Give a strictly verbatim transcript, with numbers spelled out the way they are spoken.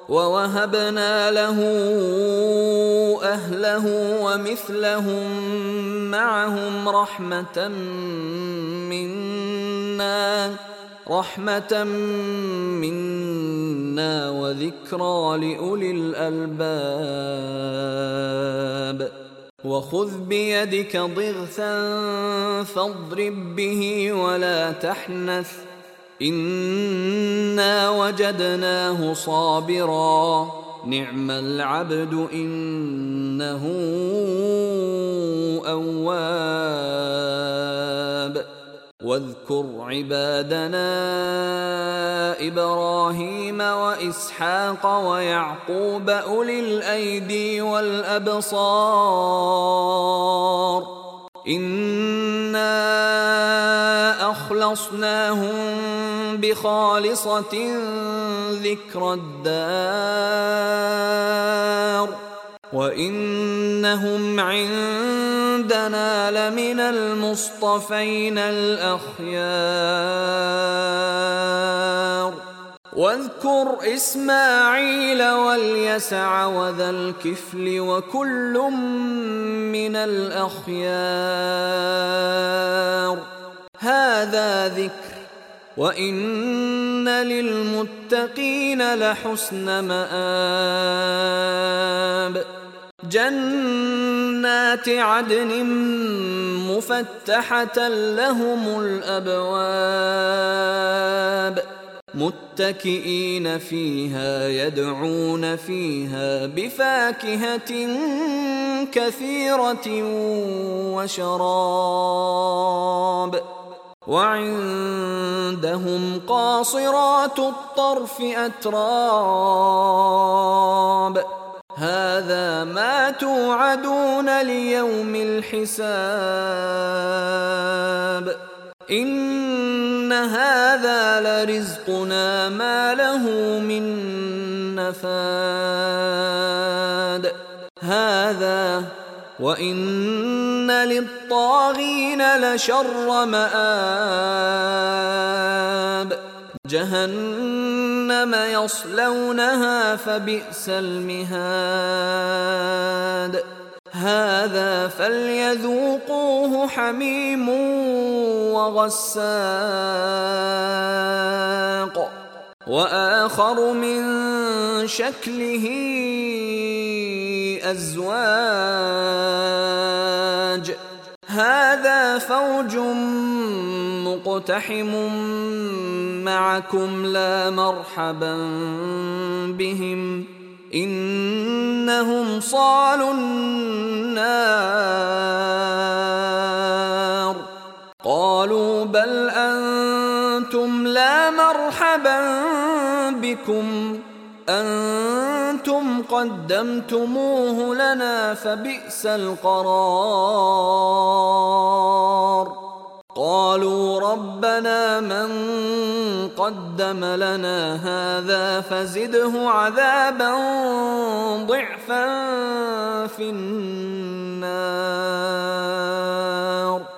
ووهبنا له أهله ومثلهم معهم رحمة منا رحمة منا وذكرى لأولي الألباب. وخذ بيدك ضغثا فاضرب به ولا تحنث إنا وجدناه صابرا نعم العبد إنه أواب. واذكر عبادنا إبراهيم وإسحاق ويعقوب أولي الأيدي والأبصار إنا أخلصناهم بخالصة ذكر الدار وإنهم عندنا لمن المصطفين الأخيار. واذكر إسماعيل واليسع وذا الكفل وكل من الأخيار هذا ذكر وإن للمتقين لحسن مآب. جنات عدن مفتحة لهم الأبواب متكئين فيها يدعون فيها بفاكهة كثيرة وشراب وعندهم قاصرات الطرف أتراب هذا ما توعدون ليوم الحساب إن هذا لرزقنا ما له من نفاد هذا وإن للطاغين لشر مآب جهنم يصلونها فبئس المهاد هذا فليذوقوه حميم وغساق وآخر من شكله أزواج هذا فوج مقتحم معكم لا مرحبا بهم إنهم صالوا النار قالوا بل أنتم لا مرحبا بكم أنتم قدمتموه لنا فبئس القرار قالوا ربنا من قدم لنا هذا فزده عذابا ضعفا في النار